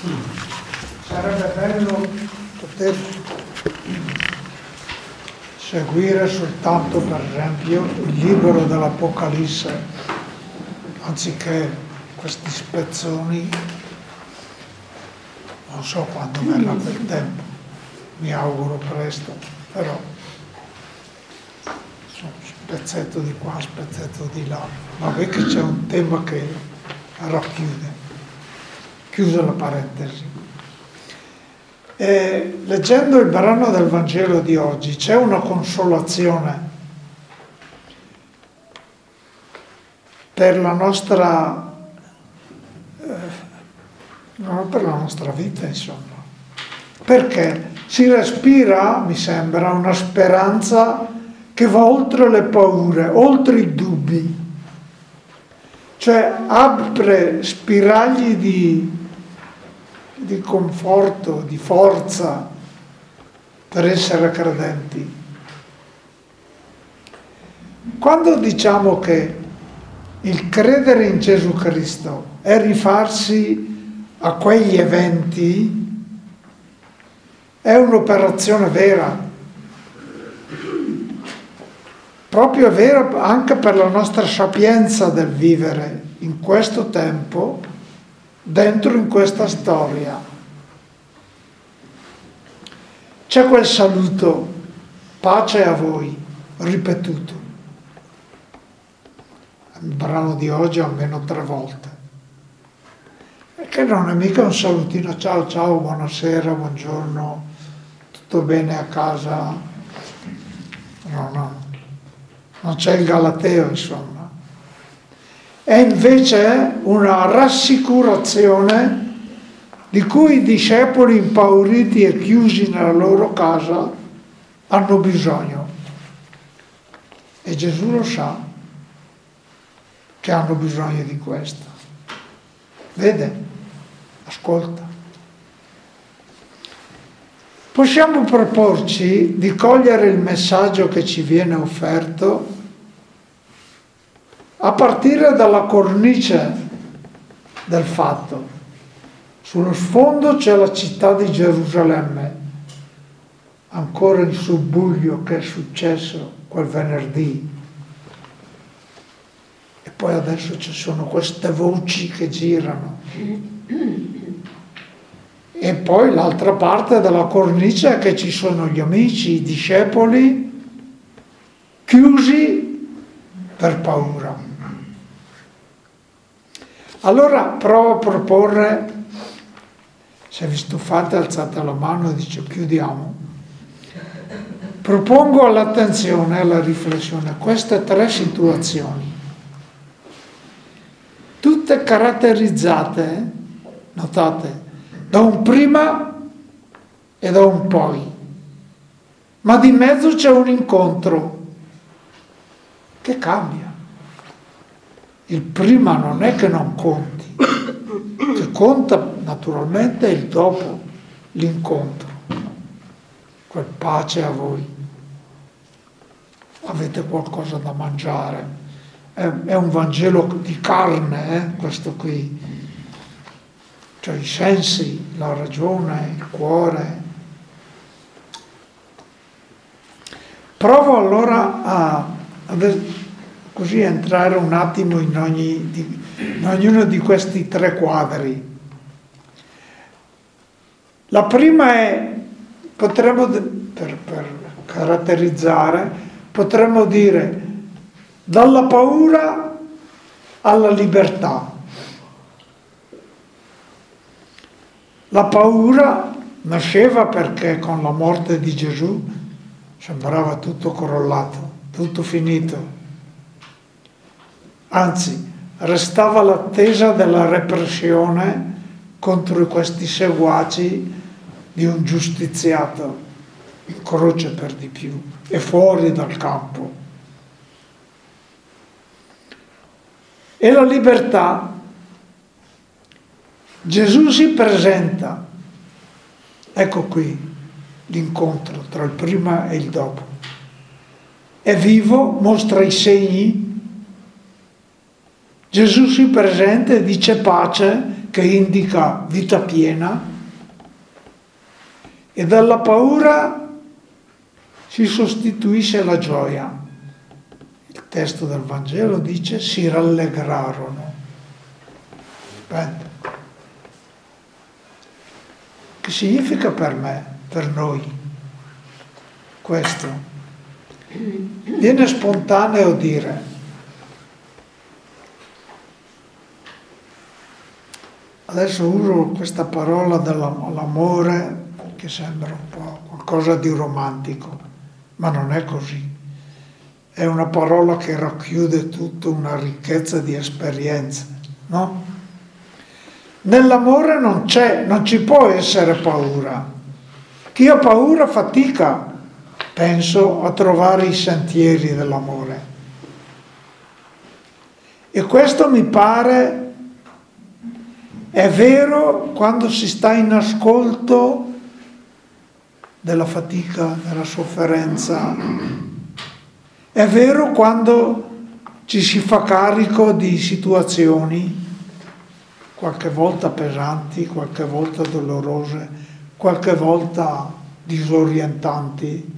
Sarebbe bello poter seguire soltanto, per esempio, il libro dell'Apocalisse, anziché questi spezzoni. Non so quando verrà quel tempo, mi auguro presto, però spezzetto di qua, spezzetto di là. Vabbè che c'è un tema che racchiude. Chiusa la parentesi. Leggendo il brano del Vangelo di oggi c'è una consolazione per la nostra non per la nostra vita, insomma, perché si respira, mi sembra, una speranza che va oltre le paure, oltre i dubbi, cioè apre spiragli di conforto, di forza per essere credenti. Quando diciamo che il credere in Gesù Cristo è rifarsi a quegli eventi, è un'operazione vera, proprio vera anche per la nostra sapienza del vivere in questo tempo, dentro in questa storia. C'è quel saluto, pace a voi, ripetuto. Il brano di oggi almeno 3 volte. Che non è mica un salutino, ciao ciao, buonasera, buongiorno, tutto bene a casa? No, non c'è il galateo, insomma. È invece una rassicurazione di cui i discepoli impauriti e chiusi nella loro casa hanno bisogno. E Gesù lo sa che hanno bisogno di questo. Vede? Ascolta. Possiamo proporci di cogliere il messaggio che ci viene offerto a partire dalla cornice del fatto. Sullo sfondo c'è la città di Gerusalemme, ancora il subbuglio che è successo quel venerdì. E poi adesso ci sono queste voci che girano. E poi l'altra parte della cornice è che ci sono gli amici, i discepoli, chiusi per paura. Allora provo a proporre, se vi stufate alzate la mano e dice chiudiamo. Propongo all'attenzione e alla riflessione queste 3 situazioni, tutte caratterizzate, notate, da un prima e da un poi, ma di mezzo c'è un incontro che cambia. Il prima non è che non conti, che conta naturalmente il dopo, l'incontro, quel pace a voi, avete qualcosa da mangiare, è un Vangelo di carne, questo qui. Cioè i sensi, la ragione, il cuore. Provo allora a così entrare un attimo in ognuno di questi 3 quadri. La prima è, potremmo, per caratterizzare, potremmo dire dalla paura alla libertà. La paura nasceva perché con la morte di Gesù sembrava tutto crollato, tutto finito. Anzi, restava l'attesa della repressione contro questi seguaci di un giustiziato, in croce per di più, e fuori dal campo. E la libertà. Gesù si presenta, ecco qui l'incontro tra il prima e il dopo. È vivo, mostra i segni. Gesù si presenta e dice pace che indica vita piena, e dalla paura si sostituisce la gioia. Il testo del Vangelo dice si rallegrarono. Bene. Che significa per me, per noi, questo? Viene spontaneo dire: adesso uso questa parola dell'amore che sembra un po' qualcosa di romantico, ma non è così. È una parola che racchiude tutta una ricchezza di esperienze, no? Nell'amore non ci può essere paura. Chi ha paura fatica, penso, a trovare i sentieri dell'amore. E questo mi pare è vero quando si sta in ascolto della fatica, della sofferenza. È vero quando ci si fa carico di situazioni qualche volta pesanti, qualche volta dolorose, qualche volta disorientanti.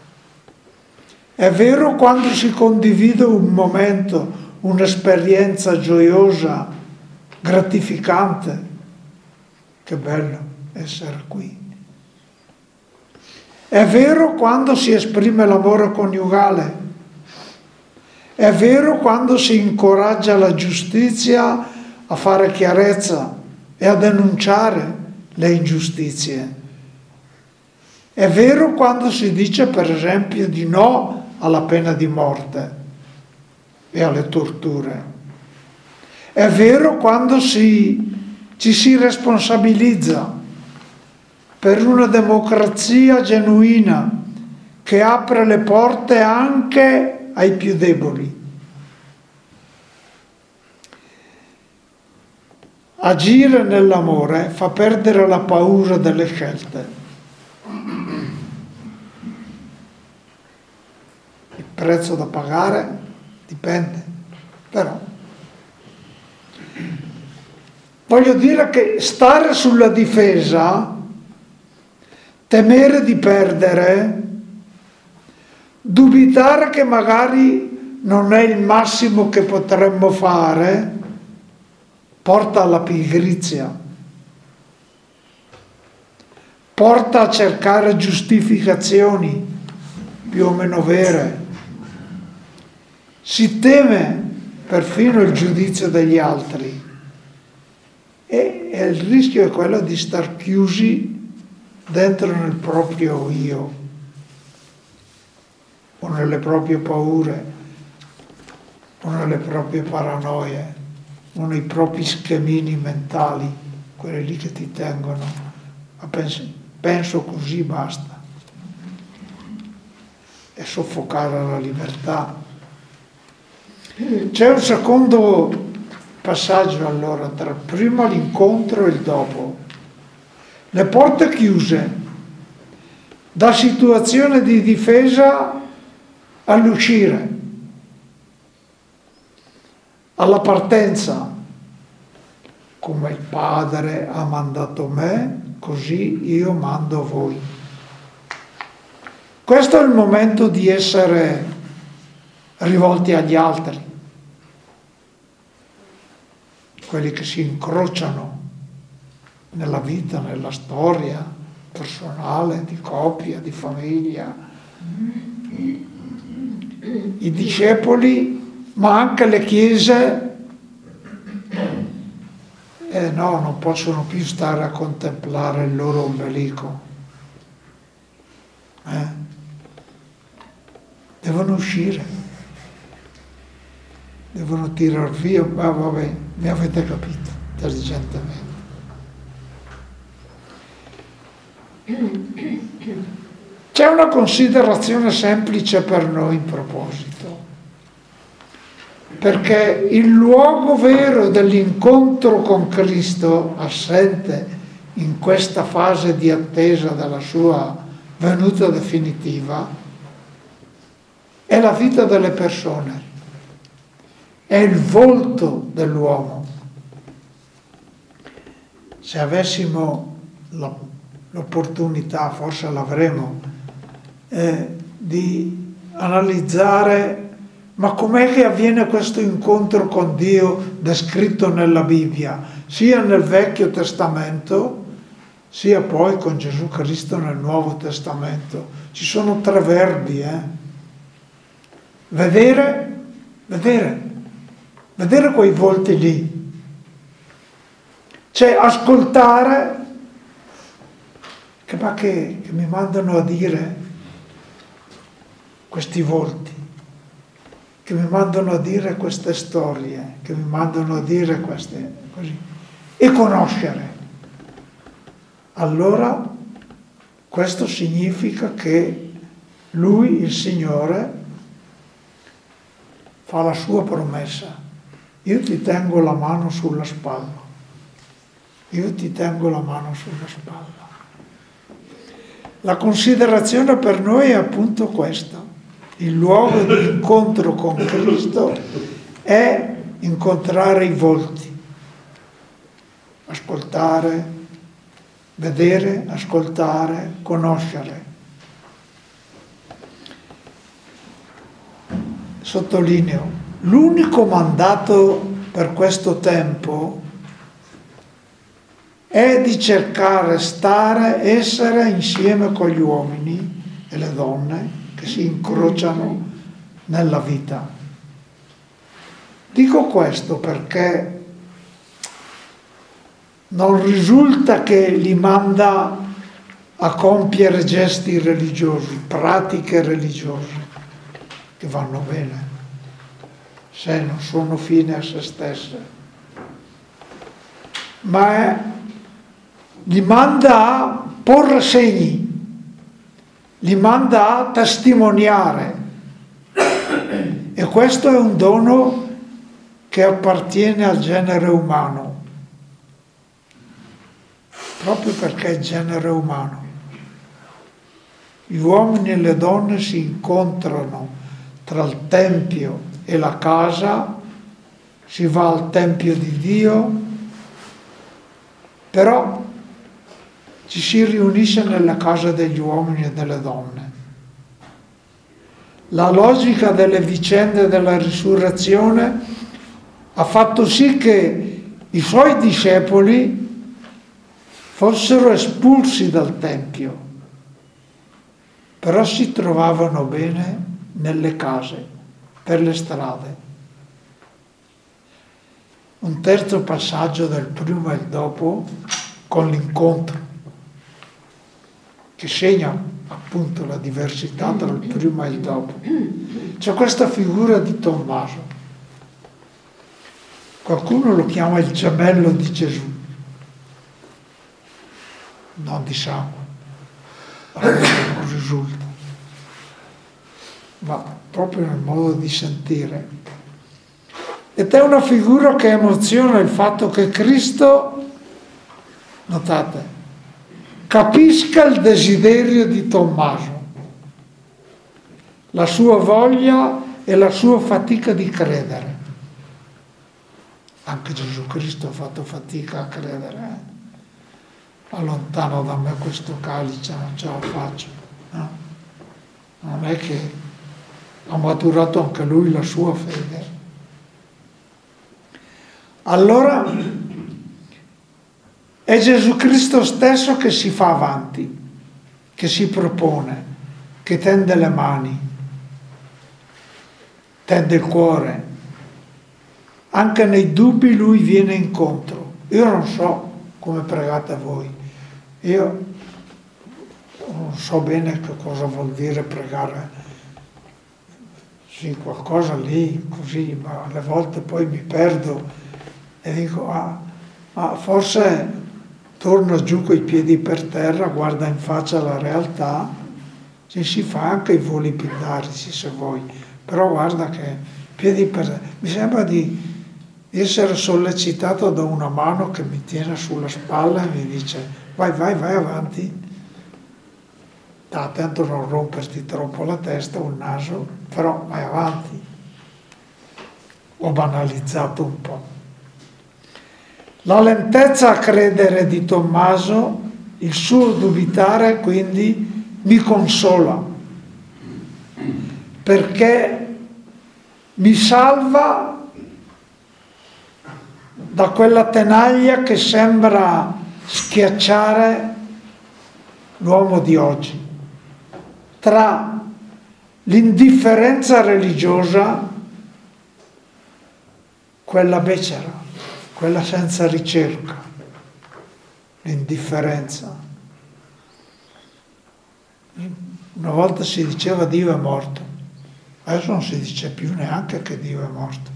È vero quando si condivide un momento, un'esperienza gioiosa, gratificante. Che bello essere qui. È vero quando si esprime l'amore coniugale. È vero quando si incoraggia la giustizia a fare chiarezza e a denunciare le ingiustizie. È vero quando si dice, per esempio, di no alla pena di morte e alle torture. È vero quando ci si responsabilizza per una democrazia genuina che apre le porte anche ai più deboli. Agire nell'amore fa perdere la paura delle scelte. Il prezzo da pagare dipende, però. Voglio dire che stare sulla difesa, temere di perdere, dubitare che magari non è il massimo che potremmo fare, porta alla pigrizia, porta a cercare giustificazioni più o meno vere. Si teme perfino il giudizio degli altri e il rischio è quello di star chiusi dentro nel proprio io o nelle proprie paure o nelle proprie paranoie o nei propri schemini mentali, quelli lì che ti tengono a penso così basta, e soffocare la libertà. C'è un secondo passaggio allora tra prima l'incontro e il dopo. Le porte chiuse, da situazione di difesa all'uscire, alla partenza. Come il Padre ha mandato me, così io mando voi. Questo è il momento di essere rivolti agli altri, quelli che si incrociano nella vita, nella storia personale, di coppia, di famiglia. I discepoli, ma anche le chiese, no, non possono più stare a contemplare il loro ombelico. Devono uscire, devono tirar via, ma vabbè, mi avete capito, intelligentemente. C'è una considerazione semplice per noi in proposito, perché il luogo vero dell'incontro con Cristo, assente in questa fase di attesa della sua venuta definitiva, è la vita delle persone, è il volto dell'uomo. se avessimo l'opportunità, forse l'avremo, di analizzare ma com'è che avviene questo incontro con Dio descritto nella Bibbia, sia nel Vecchio Testamento, sia poi con Gesù Cristo nel Nuovo Testamento. Ci sono 3 verbi, vedere quei volti lì. C'è ascoltare, che mi mandano a dire questi volti, che mi mandano a dire queste storie, che mi mandano a dire queste così, e conoscere. Allora questo significa che Lui, il Signore, fa la sua promessa. Io ti tengo la mano sulla spalla. Io ti tengo la mano sulla spalla. La considerazione per noi è appunto questa. Il luogo di incontro con Cristo è incontrare i volti, ascoltare, vedere, ascoltare, conoscere. Sottolineo, l'unico mandato per questo tempo è di cercare, essere insieme con gli uomini e le donne che si incrociano nella vita. Dico questo perché non risulta che li manda a compiere gesti religiosi, pratiche religiose, che vanno bene, se non sono fine a se stesse, ma li manda a porre segni, li manda a testimoniare, e questo è un dono che appartiene al genere umano, proprio perché è il genere umano. Gli uomini e le donne si incontrano tra il Tempio e la casa, si va al Tempio di Dio, però ci si riunisce nella casa degli uomini e delle donne. La logica delle vicende della risurrezione ha fatto sì che i suoi discepoli fossero espulsi dal Tempio, però si trovavano bene nelle case, per le strade. Un terzo passaggio del prima e il dopo con l'incontro, che segna appunto la diversità tra il prima e il dopo. C'è questa figura di Tommaso. Qualcuno lo chiama il gemello di Gesù, non di sangue, non risulta, ma proprio nel modo di sentire. Ed è una figura che emoziona il fatto che Cristo, notate, capisca il desiderio di Tommaso, la sua voglia e la sua fatica di credere. Anche Gesù Cristo ha fatto fatica a credere. Allontano da me questo calice, non ce la faccio. No? Non è che ha maturato anche lui la sua fede. Allora è Gesù Cristo stesso che si fa avanti, che si propone, che tende le mani, tende il cuore. Anche nei dubbi lui viene incontro. Io non so come pregate voi, io non so bene che cosa vuol dire pregare, sì, qualcosa lì, così, ma alle volte poi mi perdo e dico, ma forse torna giù coi piedi per terra, guarda in faccia la realtà, si fa anche i voli pindarici se vuoi, però guarda che piedi per terra. Mi sembra di essere sollecitato da una mano che mi tiene sulla spalla e mi dice vai avanti, sta attento a non romperti troppo la testa o il naso, però vai avanti. Ho banalizzato un po'. La lentezza a credere di Tommaso, il suo dubitare quindi mi consola, perché mi salva da quella tenaglia che sembra schiacciare l'uomo di oggi, tra l'indifferenza religiosa, quella becera, quella senza ricerca, l'indifferenza. Una volta si diceva Dio è morto, adesso non si dice più neanche che Dio è morto.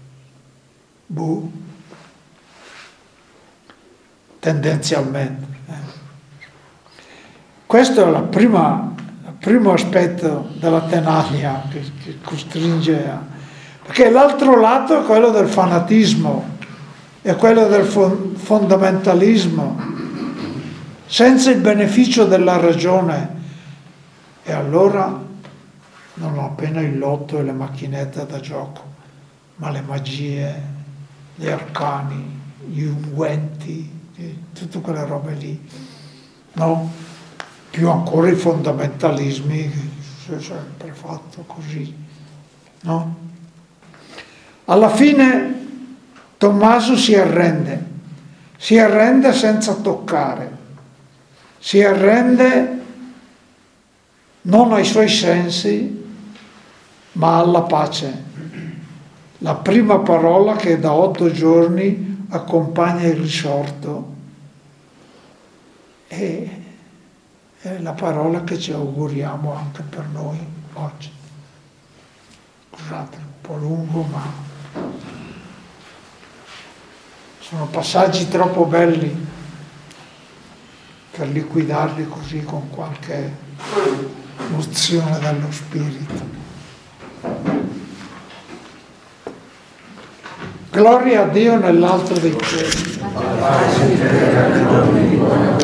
Tendenzialmente. Questo è il primo aspetto della tenaglia che costringe a... Perché l'altro lato è quello del fanatismo, è quello del fondamentalismo, senza il beneficio della ragione. E allora non ho appena il lotto e le macchinette da gioco, ma le magie, gli arcani, gli unguenti, tutte quelle robe lì, no? Più ancora i fondamentalismi, che si è sempre fatto così, no? Alla fine Tommaso si arrende senza toccare, si arrende non ai suoi sensi, ma alla pace. La prima parola che da 8 giorni accompagna il risorto è la parola che ci auguriamo anche per noi oggi. Scusate, un po' lungo, ma sono passaggi troppo belli per liquidarli così con qualche nozione dello spirito. Gloria a Dio nell'alto dei cieli.